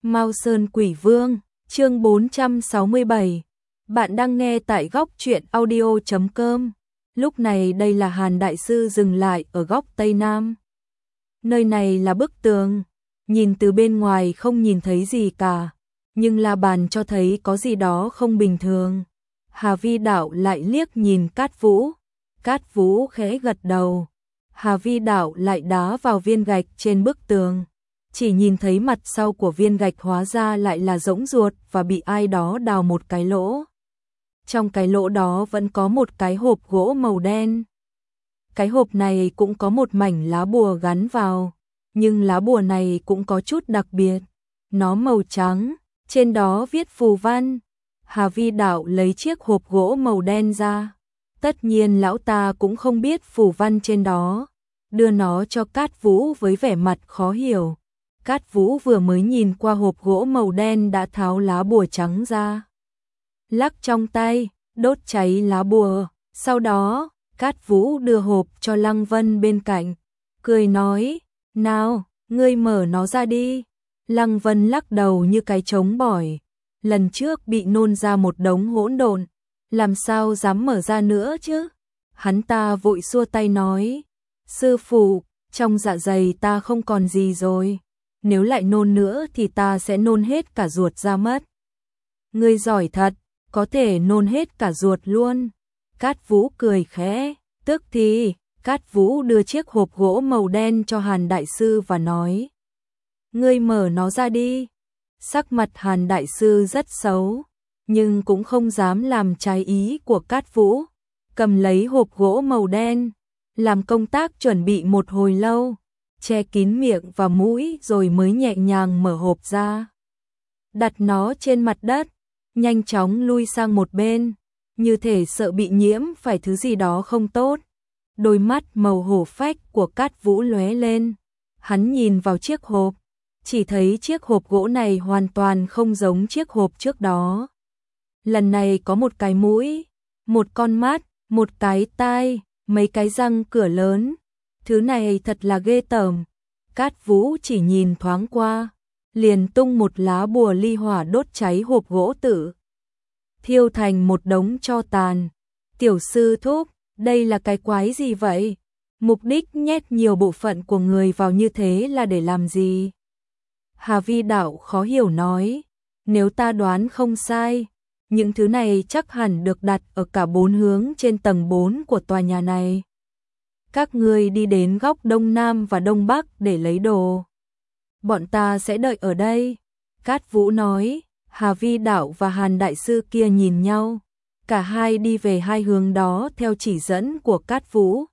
Mao Sơn Quỷ Vương, chương 467. Bạn đang nghe tại góc truyện audio.com. Lúc này đây là Hàn Đại Sư dừng lại ở góc Tây Nam. Nơi này là bức tường, nhìn từ bên ngoài không nhìn thấy gì cả, nhưng la bàn cho thấy có gì đó không bình thường. Hà Vi Đạo lại liếc nhìn Cát Vũ. Cát Vũ khẽ gật đầu. Hà Vi Đạo lại đá vào viên gạch trên bức tường. Chỉ nhìn thấy mặt sau của viên gạch hóa ra lại là rỗng ruột và bị ai đó đào một cái lỗ. Trong cái lỗ đó vẫn có một cái hộp gỗ màu đen. Cái hộp này cũng có một mảnh lá bùa gắn vào, nhưng lá bùa này cũng có chút đặc biệt. Nó màu trắng, trên đó viết phù văn. Hà Vi Đạo lấy chiếc hộp gỗ màu đen ra. Tất nhiên lão ta cũng không biết phù văn trên đó, đưa nó cho Cát Vũ với vẻ mặt khó hiểu. Cát Vũ vừa mới nhìn qua hộp gỗ màu đen đã tháo lá bùa trắng ra. Lắc trong tay, đốt cháy lá bùa. Sau đó, Cát Vũ đưa hộp cho Lăng Vân bên cạnh, cười nói, nào, ngươi mở nó ra đi. Lăng Vân lắc đầu như cái trống bỏi. Lần trước bị nôn ra một đống hỗn độn, làm sao dám mở ra nữa chứ? Hắn ta vội xua tay nói, sư phụ, trong dạ dày ta không còn gì rồi. Nếu lại nôn nữa thì ta sẽ nôn hết cả ruột ra mất. Ngươi giỏi thật, có thể nôn hết cả ruột luôn. Cát Vũ cười khẽ, tức thì, Cát Vũ đưa chiếc hộp gỗ màu đen cho Hàn Đại Sư và nói, ngươi mở nó ra đi. Sắc mặt Hàn Đại Sư rất xấu, nhưng cũng không dám làm trái ý của Cát Vũ. Cầm lấy hộp gỗ màu đen, làm công tác chuẩn bị một hồi lâu, che kín miệng và mũi rồi mới nhẹ nhàng mở hộp ra. Đặt nó trên mặt đất, nhanh chóng lui sang một bên, như thể sợ bị nhiễm phải thứ gì đó không tốt. Đôi mắt màu hổ phách của Cát Vũ lóe lên. Hắn nhìn vào chiếc hộp, chỉ thấy chiếc hộp gỗ này hoàn toàn không giống chiếc hộp trước đó. Lần này có một cái mũi, một con mắt, một cái tai, mấy cái răng cửa lớn. Thứ này thật là ghê tởm. Cát Vũ chỉ nhìn thoáng qua, liền tung một lá bùa ly hỏa đốt cháy hộp gỗ tử, thiêu thành một đống tro tàn. Tiểu sư thúc, đây là cái quái gì vậy? Mục đích nhét nhiều bộ phận của người vào như thế là để làm gì? Hà Vi Đạo khó hiểu nói, nếu ta đoán không sai, những thứ này chắc hẳn được đặt ở cả 4 hướng trên tầng 4 của tòa nhà này. Các ngươi đi đến góc Đông Nam và Đông Bắc để lấy đồ. Bọn ta sẽ đợi ở đây. Cát Vũ nói. Hà Vi Đạo và Hàn Đại Sư kia nhìn nhau. Cả hai đi về hai hướng đó theo chỉ dẫn của Cát Vũ.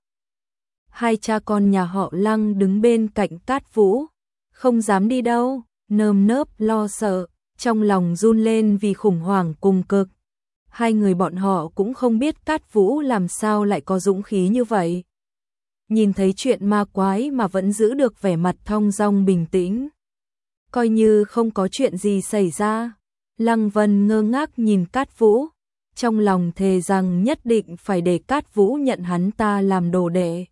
Hai cha con nhà họ Lăng đứng bên cạnh Cát Vũ, không dám đi đâu, nơm nớp lo sợ, trong lòng run lên vì khủng hoảng cùng cực. Hai người bọn họ cũng không biết Cát Vũ làm sao lại có dũng khí như vậy. Nhìn thấy chuyện ma quái mà vẫn giữ được vẻ mặt thong dong bình tĩnh, coi như không có chuyện gì xảy ra. Lăng Vân ngơ ngác nhìn Cát Vũ, trong lòng thề rằng nhất định phải để Cát Vũ nhận hắn ta làm đồ đệ.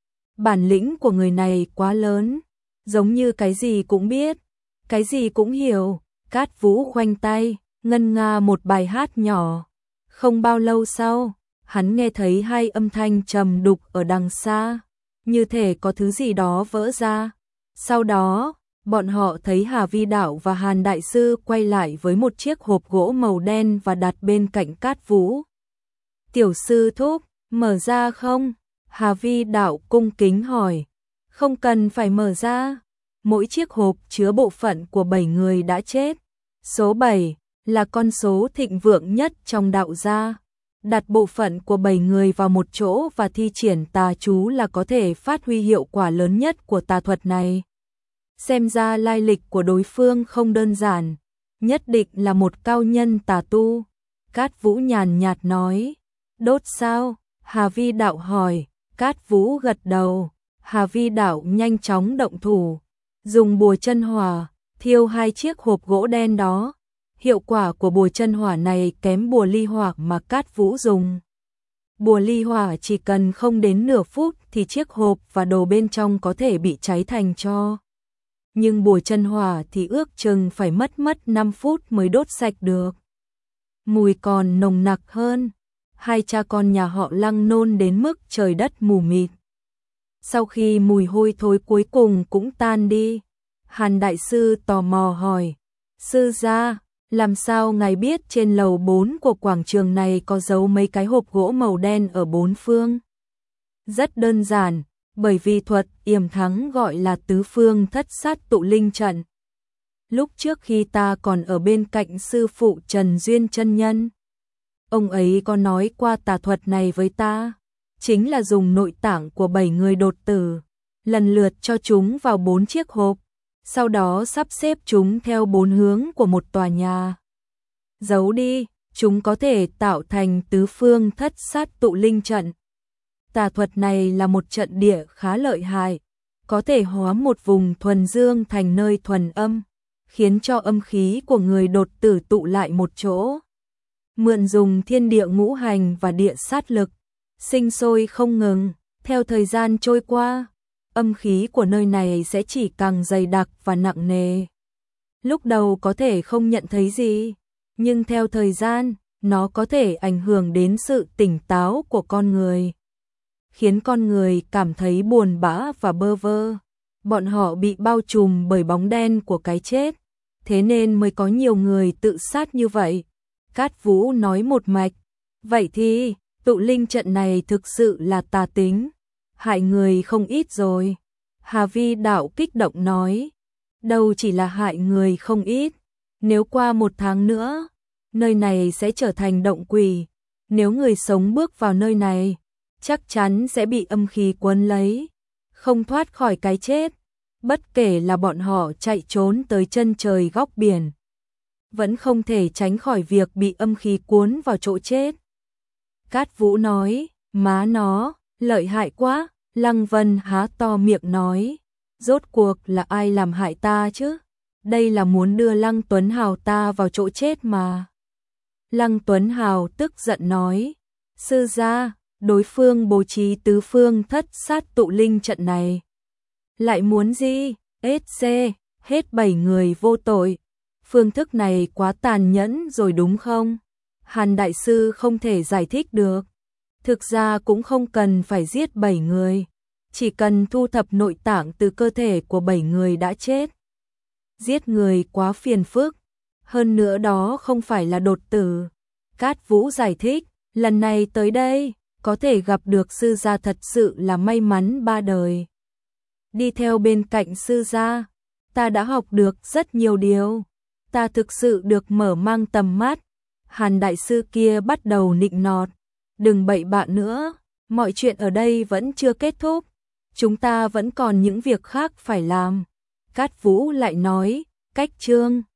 Bản lĩnh của người này quá lớn, giống như cái gì cũng biết, cái gì cũng hiểu. Cát Vũ khoanh tay, ngân nga một bài hát nhỏ. Không bao lâu sau, hắn nghe thấy hai âm thanh trầm đục ở đằng xa, như thể có thứ gì đó vỡ ra. Sau đó, bọn họ thấy Hà Vi Đạo và Hàn Đại Sư quay lại với một chiếc hộp gỗ màu đen và đặt bên cạnh Cát Vũ. Tiểu sư thúc, mở ra không? Hà Vi Đạo cung kính hỏi. Không cần phải mở ra. Mỗi chiếc hộp chứa bộ phận của 7 người đã chết. Số 7 là con số thịnh vượng nhất trong đạo gia. Đặt bộ phận của 7 người vào một chỗ và thi triển tà chú là có thể phát huy hiệu quả lớn nhất của tà thuật này. Xem ra lai lịch của đối phương không đơn giản, nhất định là một cao nhân tà tu. Cát Vũ nhàn nhạt nói. Đốt sao? Hà Vi Đạo hỏi. Cát Vũ gật đầu. Hà Vi Đạo nhanh chóng động thủ, dùng bùa chân hỏa thiêu hai chiếc hộp gỗ đen đó. Hiệu quả của bùa chân hỏa này kém bùa ly hỏa mà Cát Vũ dùng. Bùa ly hỏa chỉ cần không đến nửa phút thì chiếc hộp và đồ bên trong có thể bị cháy thành tro. nhưng bùa chân hỏa thì ước chừng phải mất 5 phút mới đốt sạch được. Mùi còn nồng nặc hơn, hai cha con nhà họ Lăng nôn đến mức trời đất mù mịt. Sau khi mùi hôi thối cuối cùng cũng tan đi, Hàn đại sư tò mò hỏi, sư gia, làm sao ngài biết trên lầu 4 của quảng trường này có giấu mấy cái hộp gỗ màu đen ở bốn phương? Rất đơn giản, bởi vì thuật yểm thắng gọi là tứ phương thất sát tụ linh trận. Lúc trước khi ta còn ở bên cạnh sư phụ Trần Duyên chân nhân, ông ấy có nói qua tà thuật này với ta, chính là dùng nội tạng của 7 người đột tử, lần lượt cho chúng vào 4 chiếc hộp, sau đó sắp xếp chúng theo 4 hướng của một tòa nhà. Giấu đi, chúng có thể tạo thành tứ phương thất sát tụ linh trận. Tà thuật này là một trận địa khá lợi hại, có thể hóa một vùng thuần dương thành nơi thuần âm, khiến cho âm khí của người đột tử tụ lại một chỗ. Mượn dùng thiên địa ngũ hành và địa sát lực, sinh sôi không ngừng, theo thời gian trôi qua, âm khí của nơi này sẽ chỉ càng dày đặc và nặng nề. Lúc đầu có thể không nhận thấy gì, nhưng theo thời gian, nó có thể ảnh hưởng đến sự tỉnh táo của con người, khiến con người cảm thấy buồn bã và bơ vơ. Bọn họ bị bao trùm bởi bóng đen của cái chết, thế nên mới có nhiều người tự sát như vậy. Cát Vũ nói một mạch, vậy thì tụ linh trận này thực sự là tà tính, hại người không ít rồi. Hà Vi đạo kích động nói, đâu chỉ là hại người không ít, nếu qua 1 tháng nữa, nơi này sẽ trở thành động quỷ, nếu người sống bước vào nơi này, chắc chắn sẽ bị âm khí quấn lấy, không thoát khỏi cái chết, bất kể là bọn họ chạy trốn tới chân trời góc biển, vẫn không thể tránh khỏi việc bị âm khí cuốn vào chỗ chết. Cát Vũ nói, má nó, lợi hại quá. Lăng Vân há to miệng nói, rốt cuộc là ai làm hại ta chứ? Đây là muốn đưa Lăng Tuấn Hào ta vào chỗ chết mà. Lăng Tuấn Hào tức giận nói, sư gia, đối phương bố trí tứ phương thất sát tụ linh trận này. Lại muốn gì? SC, hết 7 người vô tội. Phương thức này quá tàn nhẫn rồi đúng không? Hàn đại sư không thể giải thích được. Thực ra cũng không cần phải giết 7 người, chỉ cần thu thập nội tạng từ cơ thể của 7 người đã chết. Giết người quá phiền phức, hơn nữa đó không phải là đột tử. Cát Vũ giải thích, lần này tới đây, có thể gặp được sư gia thật sự là may mắn 3 đời. Đi theo bên cạnh sư gia, ta đã học được rất nhiều điều, ta thực sự được mở mang tầm mắt. Hàn đại sư kia bắt đầu nịnh nọt, đừng bậy bạ nữa, mọi chuyện ở đây vẫn chưa kết thúc, chúng ta vẫn còn những việc khác phải làm. Cát Vũ lại nói, cách chương